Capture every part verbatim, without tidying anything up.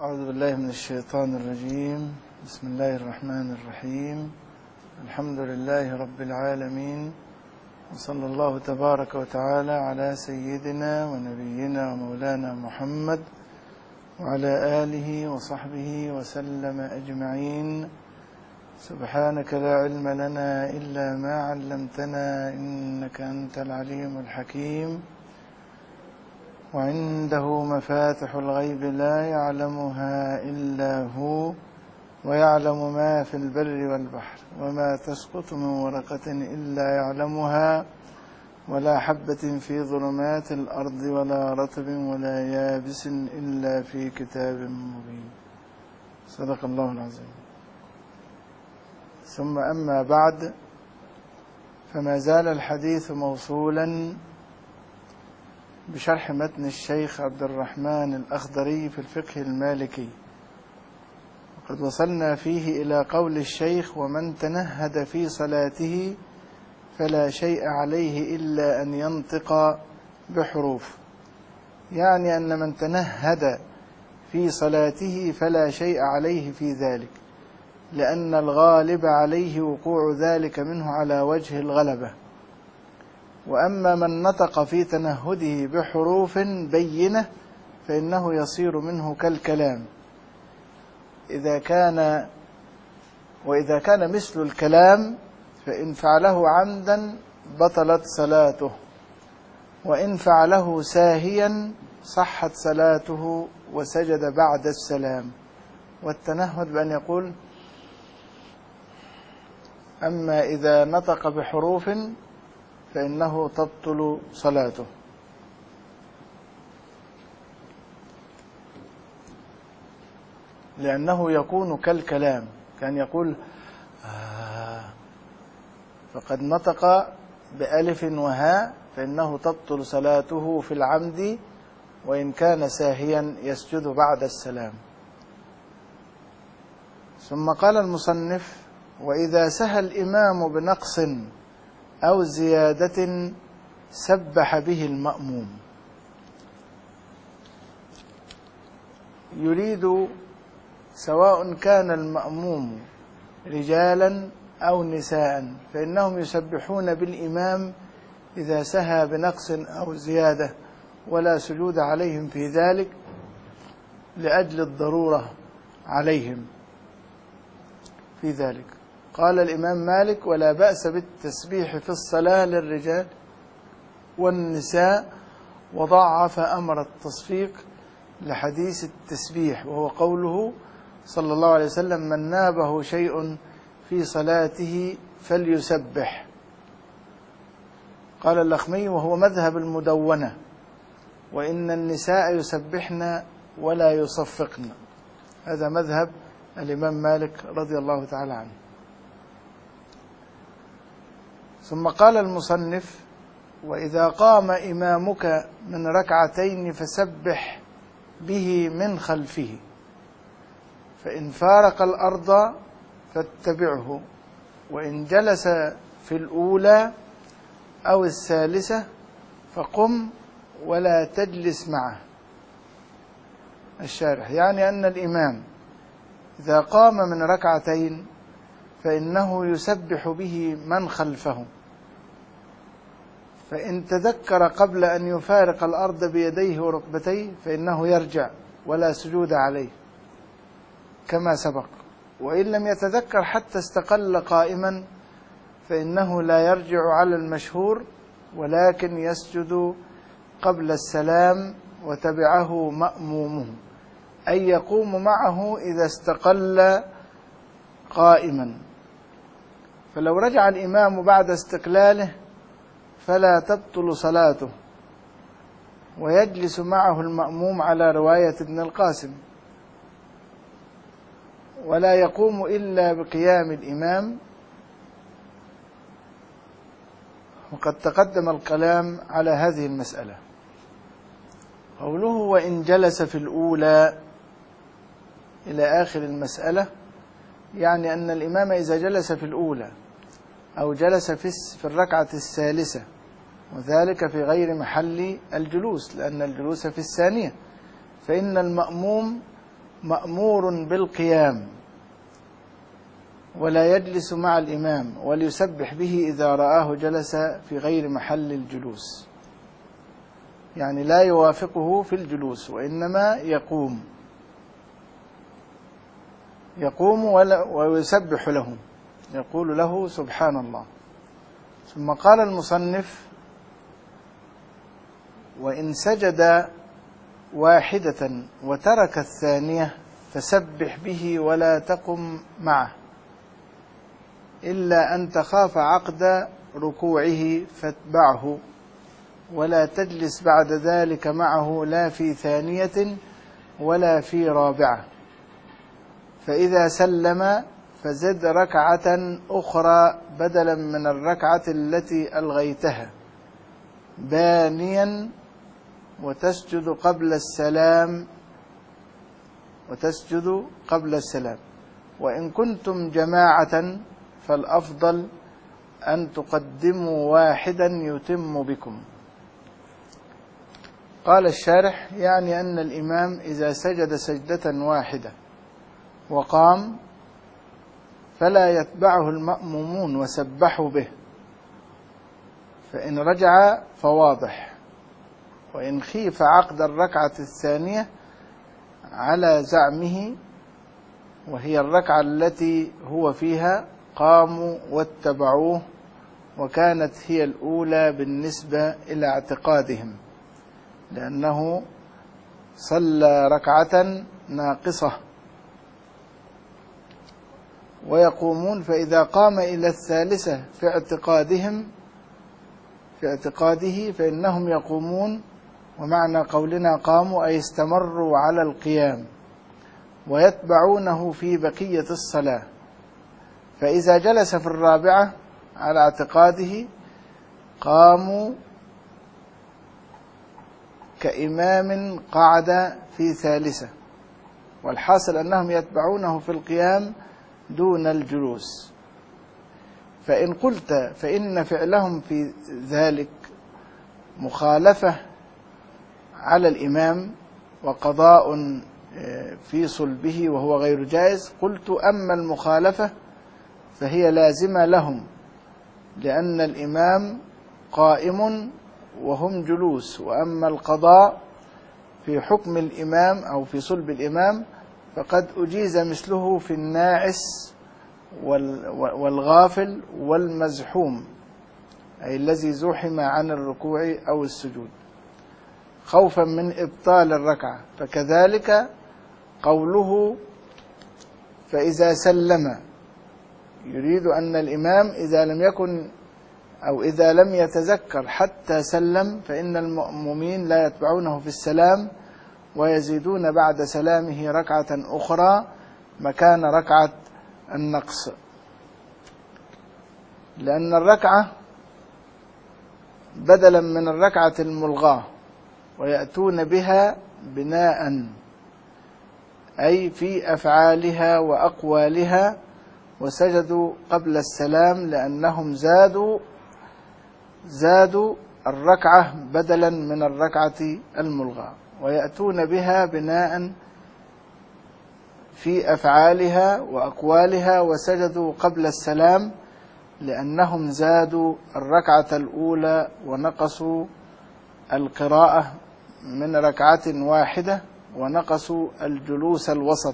أعوذ بالله من الشيطان الرجيم. بسم الله الرحمن الرحيم. الحمد لله رب العالمين، وصلى الله تبارك وتعالى على سيدنا ونبينا ومولانا محمد وعلى آله وصحبه وسلم أجمعين. سبحانك لا علم لنا إلا ما علمتنا إنك أنت العليم الحكيم. وعنده مفاتح الغيب لا يعلمها إلا هو، ويعلم ما في البر والبحر، وما تسقط من ورقة إلا يعلمها، ولا حبة في ظلمات الأرض ولا رطب ولا يابس إلا في كتاب مبين. صدق الله العظيم. ثم أما بعد، فما زال الحديث موصولا بشرح متن الشيخ عبد الرحمن الأخضري في الفقه المالكي، وقد وصلنا فيه إلى قول الشيخ: ومن تنهد في صلاته فلا شيء عليه إلا أن ينطق بحروف. يعني أن من تنهد في صلاته فلا شيء عليه في ذلك، لأن الغالب عليه وقوع ذلك منه على وجه الغلبة. وأما من نطق في تنهده بحروف بينة فإنه يصير منه كالكلام إذا كان وإذا كان مثل الكلام فإن فعله عمدا بطلت صلاته، وإن فعله ساهيا صحت صلاته وسجد بعد السلام. والتنهد بأن يقول: أما إذا نطق بحروف فإنه تبطل صلاته. لأنه يكون كالكلام، كان يقول آه فقد نطق بألف وهاء فإنه تبطل صلاته في العمد، وإن كان ساهيا يسجد بعد السلام. ثم قال المصنف: وإذا سهى الإمام بنقص أو زيادة سبح به المأموم. يريد سواء كان المأموم رجالا أو نساء فإنهم يسبحون بالإمام إذا سهى بنقص أو زيادة، ولا سجود عليهم في ذلك لأجل الضرورة عليهم في ذلك. قال الإمام مالك: ولا بأس بالتسبيح في الصلاة للرجال والنساء، وضعف أمر التصفيق لحديث التسبيح، وهو قوله صلى الله عليه وسلم: من نابه شيء في صلاته فليسبح. قال اللخمي: وهو مذهب المدونة، وإن النساء يسبحن ولا يصفقن. هذا مذهب الإمام مالك رضي الله تعالى عنه. ثم قال المصنف: وإذا قام إمامك من ركعتين فسبح به من خلفه، فإن فارق الأرض فاتبعه، وإن جلس في الأولى أو الثالثة فقم ولا تجلس معه. الشارح: يعني أن الإمام إذا قام من ركعتين فإنه يسبح به من خلفه، فإن تذكر قبل أن يفارق الأرض بيديه وركبتيه فإنه يرجع ولا سجود عليه كما سبق، وإن لم يتذكر حتى استقل قائما فإنه لا يرجع على المشهور، ولكن يسجد قبل السلام وتبعه مأمومه، أي يقوم معه إذا استقل قائما. فلو رجع الإمام بعد استقلاله فلا تبطل صلاته، ويجلس معه المأموم على رواية ابن القاسم، ولا يقوم إلا بقيام الإمام. وقد تقدم الكلام على هذه المسألة. قوله: وإن جلس في الأولى إلى آخر المسألة، يعني أن الإمام إذا جلس في الأولى أو جلس في الركعة الثالثة، وذلك في غير محل الجلوس، لأن الجلوس في الثانية، فإن المأموم مأمور بالقيام ولا يجلس مع الإمام، وليسبح به إذا رآه جلس في غير محل الجلوس، يعني لا يوافقه في الجلوس وإنما يقوم يقوم ويسبح له، يقول له سبحان الله. ثم قال المصنف: وإن سجد واحدة وترك الثانية فسبح به ولا تقم معه، إلا أن تخاف عقد ركوعه فاتبعه، ولا تجلس بعد ذلك معه لا في ثانية ولا في رابعة. فإذا سلم فزد ركعة أخرى بدلا من الركعة التي ألغيتها بانيا، وتسجد قبل السلام وتسجد قبل السلام. وإن كنتم جماعة فالأفضل أن تقدموا واحدا يتم بكم. قال الشارح: يعني أن الإمام إذا سجد سجدة واحدة وقام فلا يتبعه المأمومون وسبحوا به، فإن رجع فواضح، وإن خيف عقد الركعة الثانية على زعمه وهي الركعة التي هو فيها قاموا واتبعوه، وكانت هي الأولى بالنسبة إلى اعتقادهم، لأنه صلى ركعة ناقصة. ويقومون، فإذا قام إلى الثالثة في اعتقادهم في اعتقاده فإنهم يقومون، ومعنى قولنا قاموا أي استمروا على القيام، ويتبعونه في بقية الصلاة. فإذا جلس في الرابعة على اعتقاده قاموا كإمام قعد في ثالثة، والحاصل أنهم يتبعونه في القيام دون الجلوس. فإن قلت فإن فعلهم في ذلك مخالفة على الإمام وقضاء في صلبه وهو غير جائز، قلت: أما المخالفة فهي لازمة لهم، لأن الإمام قائم وهم جلوس، وأما القضاء في حكم الإمام أو في صلب الإمام فقد أجيز مثله في الناعس والغافل والمزحوم، أي الذي زحم عن الركوع أو السجود خوفا من إبطال الركعة. فكذلك قوله: فإذا سلم، يريد أن الإمام إذا لم يكن أو إذا لم يتذكر حتى سلم فإن المأمومين لا يتبعونه في السلام، ويزيدون بعد سلامه ركعة أخرى مكان ركعة النقص، لأن الركعة بدلا من الركعة الملغاة، ويأتون بها بناء أي في أفعالها وأقوالها، وسجدوا قبل السلام لأنهم زادوا زادوا الركعة بدلا من الركعة الملغاة، ويأتون بها بناء في أفعالها وأقوالها، وسجدوا قبل السلام لأنهم زادوا الركعة الأولى ونقصوا القراءة من ركعة واحدة، ونقصوا الجلوس الوسط.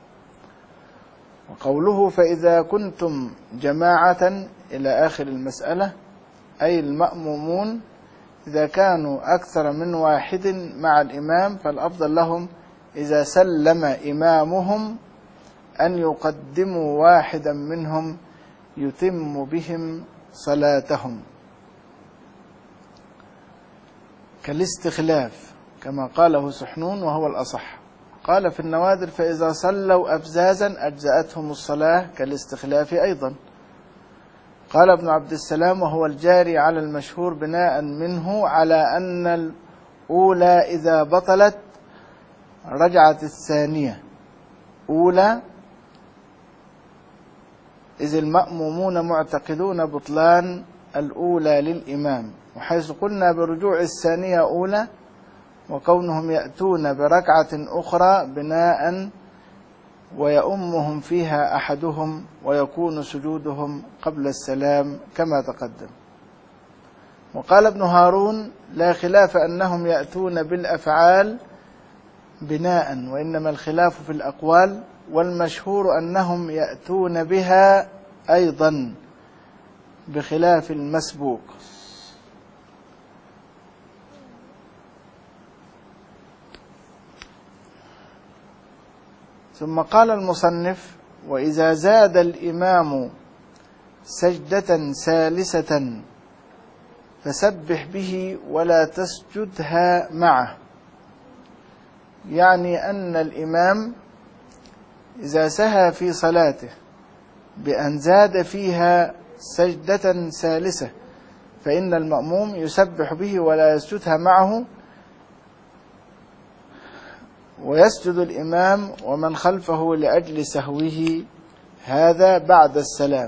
وقوله: فإذا كنتم جماعة إلى آخر المسألة، أي المأمومون إذا كانوا أكثر من واحد مع الإمام فالأفضل لهم إذا سلم إمامهم أن يقدموا واحدا منهم يتم بهم صلاتهم، كالاستخلاف كما قاله سحنون وهو الأصح. قال في النوادر: فإذا صلوا أفزازا أجزأتهم الصلاة كالاستخلاف أيضا. قال ابن عبد السلام وهو الجاري على المشهور بناء منه على أن الأولى إذا بطلت رجعت الثانية أولى، إذ المأمومون معتقدون بطلان الأولى للإمام، وحيث قلنا برجوع الثانية أولى، وكونهم يأتون بركعة أخرى بناء ويؤمهم فيها أحدهم ويكون سجودهم قبل السلام كما تقدم. وقال ابن هارون: لا خلاف أنهم يأتون بالأفعال بناء، وإنما الخلاف في الأقوال، والمشهور أنهم يأتون بها أيضا بخلاف المسبوق. ثم قال المصنف: وإذا زاد الإمام سجدة ثالثة فسبح به ولا تسجدها معه. يعني أن الإمام إذا سهى في صلاته بأن زاد فيها سجدة ثالثة فإن المأموم يسبح به ولا يسجدها معه، ويسجد الإمام ومن خلفه لأجل سهوه هذا بعد السلام،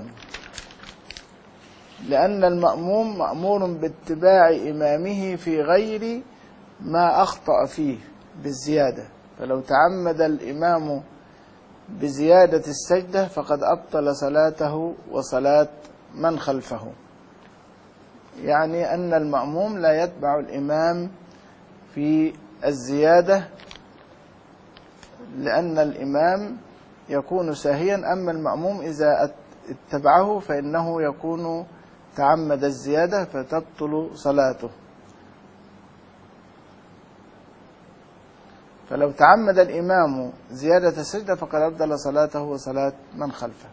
لأن المأموم مأمور باتباع إمامه في غير ما أخطأ فيه بالزيادة، فلو تعمد الإمام بزيادة السجدة فقد أبطل صلاته وصلاة من خلفه. يعني أن المأموم لا يتبع الإمام في الزيادة، لأن الإمام يكون ساهيا، أما المأموم إذا اتبعه فإنه يكون تعمد الزيادة فتبطل صلاته. فلو تعمد الإمام زيادة السجدة فقد أبطل صلاته وصلاة من خلفه.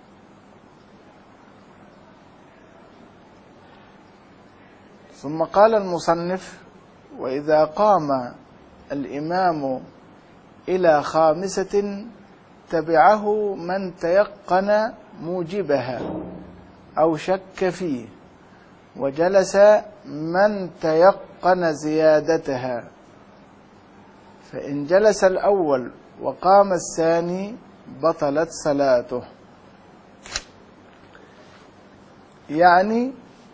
ثم قال المصنف: وإذا قام الإمام إلى خامسة تبعه من تيقن موجبها أو شك فيه، وجلس من تيقن زيادتها، فإن جلس الأول وقام الثاني بطلت صلاته. يعني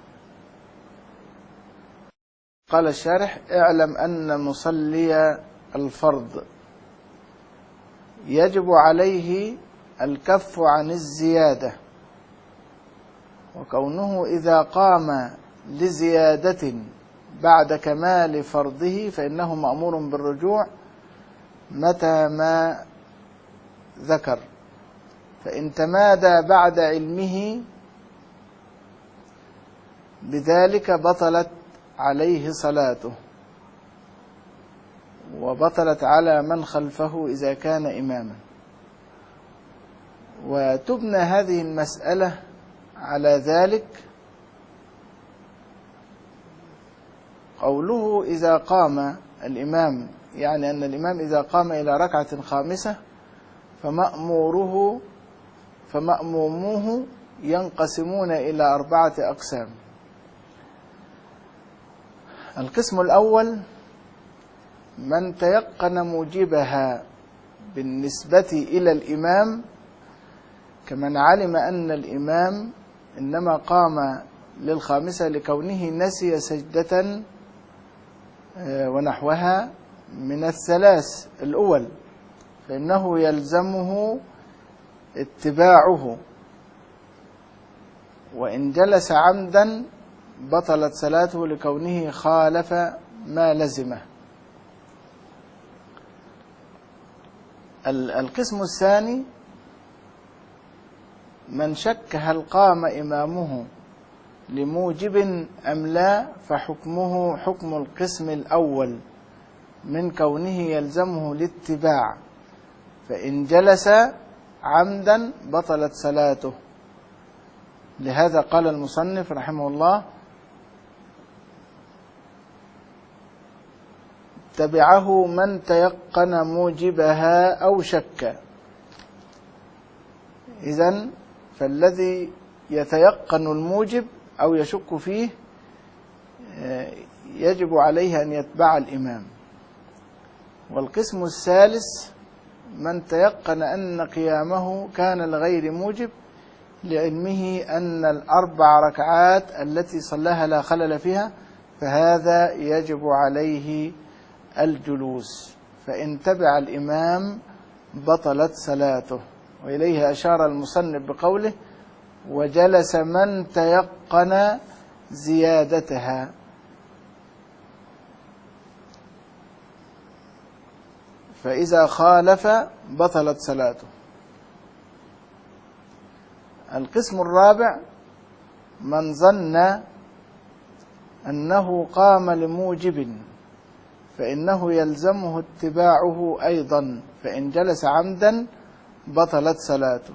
قال الشارح: اعلم أن مصلي الفرض يجب عليه الكف عن الزيادة، وكونه إذا قام لزيادة بعد كمال فرضه فإنه مأمور بالرجوع متى ما ذكر، فإن تمادى بعد علمه بذلك بطلت عليه صلاته، وبطلت على من خلفه إذا كان إماما. وتبنى هذه المسألة على ذلك قوله: إذا قام الإمام، يعني أن الإمام إذا قام إلى ركعة خامسة فمأموره فمأموموه ينقسمون إلى أربعة أقسام. القسم الأول من تيقن موجبها بالنسبة إلى الإمام، كمن علم أن الإمام إنما قام للخامسة لكونه نسي سجدة ونحوها من الثلاث الأول، فإنه يلزمه اتباعه، وإن جلس عمدا بطلت صلاته لكونه خالف ما لزمه. القسم الثاني من شك هل قام إمامه لموجب أم لا، فحكمه حكم القسم الأول من كونه يلزمه الاتباع، فإن جلس عمدا بطلت صلاته. لهذا قال المصنف رحمه الله: تبعه من تيقن موجبها أو شك. إذن فالذي يتيقن الموجب أو يشك فيه يجب عليه أن يتبع الإمام. والقسم الثالث من تيقن أن قيامه كان لغير موجب لعلمه أن الأربع ركعات التي صلاها لا خلل فيها، فهذا يجب عليه الجلوس، فإن تبع الإمام بطلت صلاته. وإليه أشار المصنف بقوله وجلس من تيقن زيادتها. فإذا خالف بطلت صلاته. القسم الرابع من ظن أنه قام لموجب فإنه يلزمه اتباعه أيضا، فإن جلس عمدا بطلت صلاته.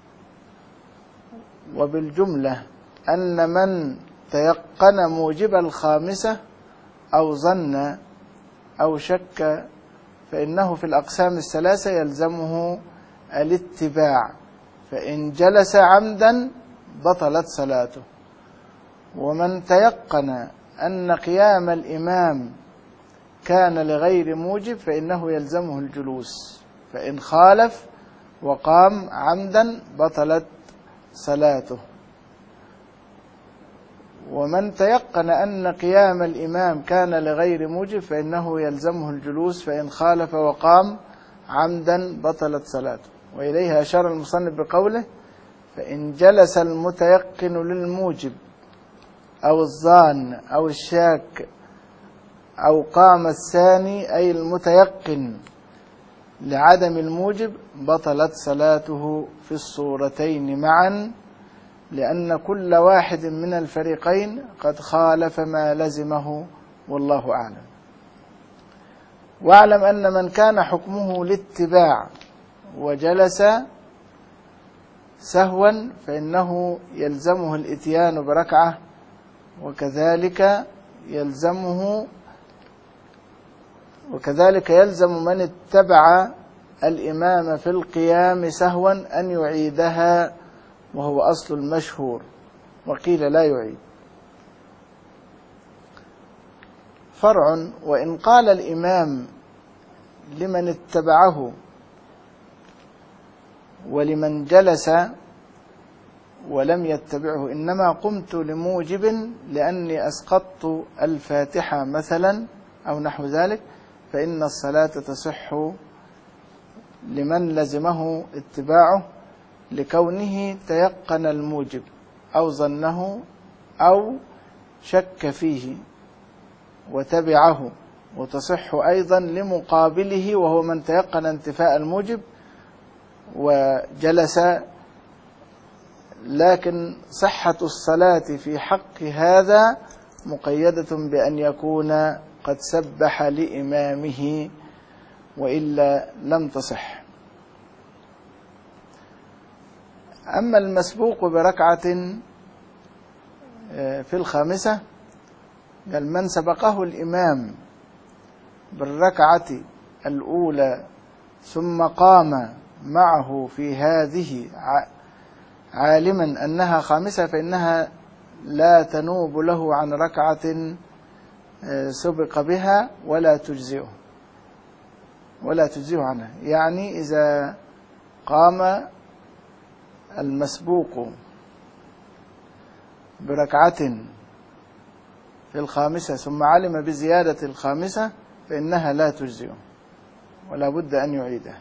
وبالجملة أن من تيقن موجب الخامسة أو ظن أو شك فإنه في الأقسام الثلاثة يلزمه الاتباع، فإن جلس عمدا بطلت صلاته. ومن تيقن أن قيام الإمام كان لغير موجب فإنه يلزمه الجلوس، فإن خالف وقام عمدا بطلت صلاته. ومن تيقن أن قيام الإمام كان لغير موجب فإنه يلزمه الجلوس، فإن خالف وقام عمدا بطلت صلاته. وإليها أشار المصنف بقوله فإن جلس المتيقن للموجب أو الظان أو الشاك أو قام الثاني أي المتيقن لعدم الموجب بطلت صلاته في الصورتين معا، لأن كل واحد من الفريقين قد خالف ما لزمه، والله أعلم. واعلم أن من كان حكمه الاتباع وجلس سهوا فإنه يلزمه الإتيان بركعة، وكذلك يلزمه وكذلك يلزم من اتبع الإمام في القيام سهوا أن يعيدها، وهو أصل المشهور، وقيل لا يعيد. فرع وإن قال الإمام لمن اتبعه ولمن جلس ولم يتبعه إنما قمت لموجب لأني أسقطت الفاتحة مثلا أو نحو ذلك، فإن الصلاة تصح لمن لزمه اتباعه لكونه تيقن الموجب أو ظنه أو شك فيه وتبعه، وتصح أيضا لمقابله وهو من تيقن انتفاء الموجب وجلس، لكن صحة الصلاة في حق هذا مقيدة بأن يكون قد سبح لإمامه، وإلا لم تصح. أما المسبوق بركعة في الخامسة قال من سبقه الإمام بالركعة الأولى ثم قام معه في هذه عالما أنها خامسة فإنها لا تنوب له عن ركعة سبق بها ولا تجزئه ولا تجزئه عنها. يعني إذا قام المسبوق بركعة في الخامسة ثم علم بزيادة الخامسة فإنها لا تجزئه ولا بد أن يعيدها.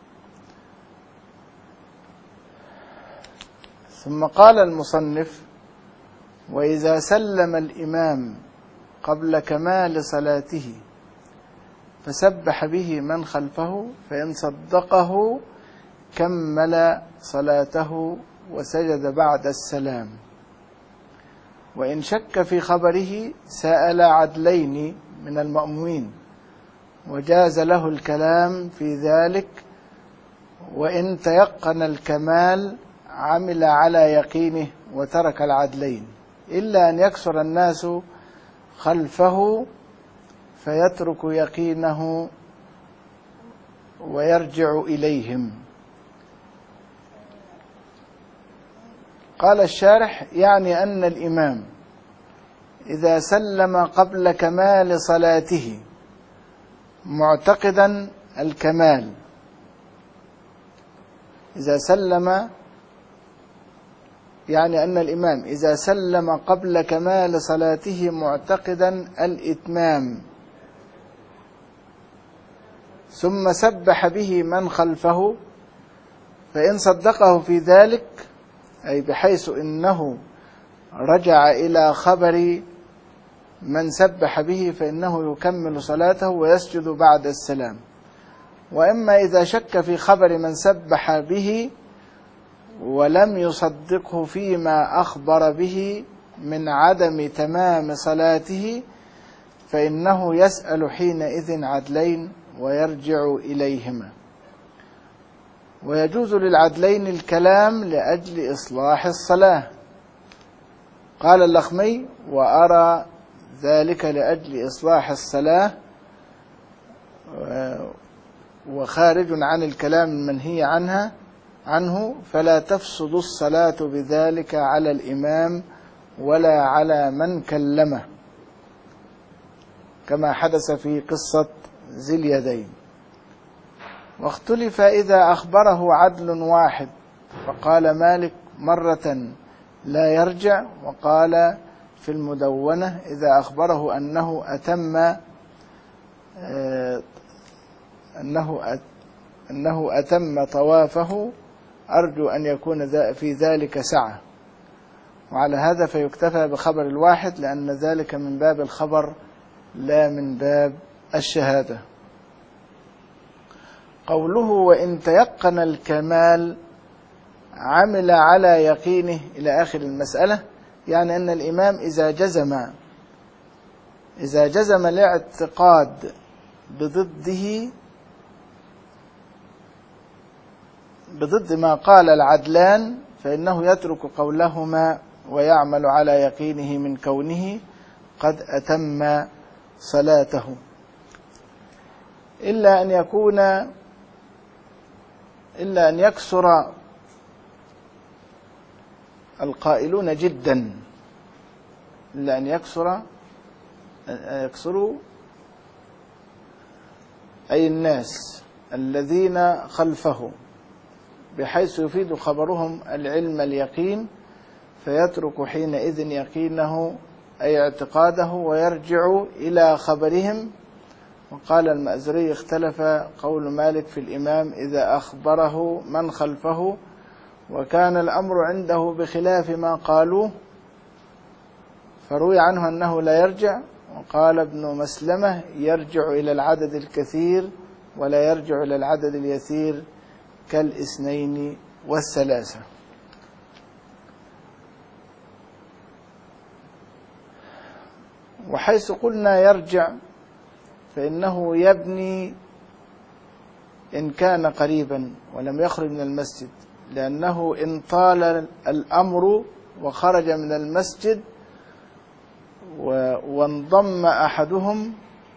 ثم قال المصنف وإذا سلم الإمام قبل كمال صلاته فسبح به من خلفه فإن صدقه كمل صلاته وسجد بعد السلام، وإن شك في خبره سأل عدلين من المأمومين وجاز له الكلام في ذلك، وإن تيقن الكمال عمل على يقينه وترك العدلين، إلا أن يكثر الناس خلفه فيترك يقينه ويرجع إليهم. قال الشارح يعني أن الإمام إذا سلم قبل كمال صلاته معتقدا الكمال، إذا سلم يعني أن الإمام إذا سلم قبل كمال صلاته معتقدا الإتمام ثم سبح به من خلفه فإن صدقه في ذلك، أي بحيث إنه رجع إلى خبر من سبح به، فإنه يكمل صلاته ويسجد بعد السلام. وإما إذا شك في خبر من سبح به ولم يصدقه فيما أخبر به من عدم تمام صلاته، فإنه يسأل حينئذ عدلين ويرجع إليهما. ويجوز للعدلين الكلام لأجل إصلاح الصلاة. قال اللخمي: وأرى ذلك لأجل إصلاح الصلاة وخارج عن الكلام المنهي عنها عنه، فلا تفسد الصلاة بذلك على الإمام ولا على من كلمه، كما حدث في قصة ذي اليدين. واختلف إذا أخبره عدل واحد، فقال مالك مرة لا يرجع، وقال في المدونة إذا أخبره أنه أتم أنه أنه أتم طوافه أرجو أن يكون في ذلك سعة. وعلى هذا فيكتفى بخبر الواحد، لأن ذلك من باب الخبر لا من باب الشهادة. قوله: وإن تيقن الكمال عمل على يقينه، إلى آخر المسألة، يعني أن الإمام إذا جزم إذا جزم الاعتقاد بضده بضد ما قال العدلان، فإنه يترك قولهما ويعمل على يقينه من كونه قد أتم صلاته، إلا أن يكون إلا أن يكثر القائلون جدا إلا أن يكثر يكثروا أي الناس الذين خلفه، بحيث يفيد خبرهم العلم اليقين، فيترك حينئذ يقينه أي اعتقاده ويرجع إلى خبرهم. وقال المأزري: اختلف قول مالك في الإمام إذا أخبره من خلفه، وكان الأمر عنده بخلاف ما قالوه، فروي عنه أنه لا يرجع. وقال ابن مسلمة: يرجع إلى العدد الكثير ولا يرجع إلى العدد اليسير كالاثنين والثلاثة. وحيث قلنا يرجع فإنه يبني إن كان قريبا ولم يخرج من المسجد، لأنه إن طال الأمر وخرج من المسجد وانضم أحدهم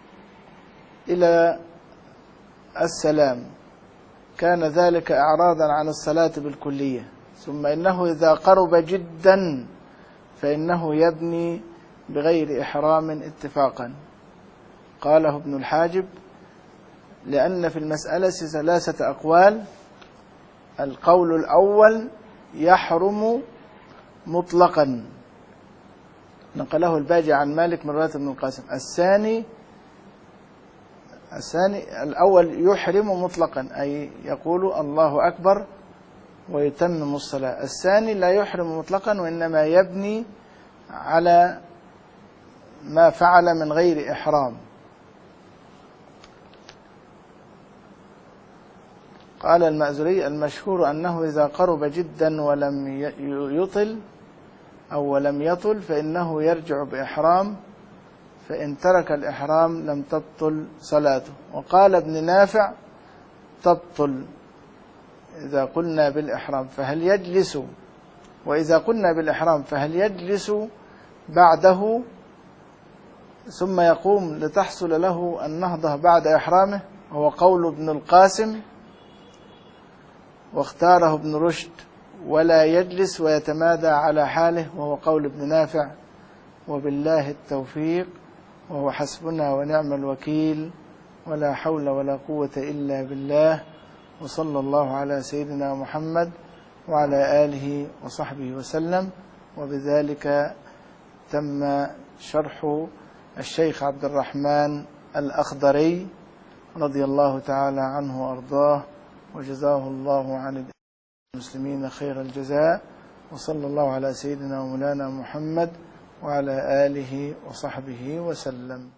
إلى السلام كان ذلك إعراضا عن الصلاة بالكلية. ثم إنه إذا قرب جدا فإنه يبني بغير إحرام اتفاقا. قاله ابن الحاجب: لأن في المسألة ثلاثة أقوال. القول الأول يحرم مطلقا، نقله الباجي عن مالك من رواية ابن القاسم. الثاني الثاني الأول يحرم مطلقا، أي يقول الله أكبر ويتمم الصلاة. الثاني لا يحرم مطلقا، وإنما يبني على ما فعل من غير إحرام. قال المأزري: المشهور أنه إذا قرب جدا ولم يطل أو ولم يطل فإنه يرجع بإحرام، فإن ترك الإحرام لم تبطل صلاته. وقال ابن نافع: تبطل إذا قلنا بالإحرام فهل يجلس وإذا قلنا بالإحرام فهل يجلس بعده ثم يقوم لتحصل له النهضة بعد إحرامه؟ وهو قول ابن القاسم، واختاره ابن رشد: ولا يجلس ويتمادى على حاله، وهو قول ابن نافع. وبالله التوفيق، وهو حسبنا ونعم الوكيل، ولا حول ولا قوة إلا بالله. وصلى الله على سيدنا محمد وعلى آله وصحبه وسلم. وبذلك تم شرح الشيخ عبد الرحمن الأخضري رضي الله تعالى عنه وأرضاه، وجزاه الله عن المسلمين خير الجزاء، وصلى الله على سيدنا ومولانا محمد وعلى آله وصحبه وسلم.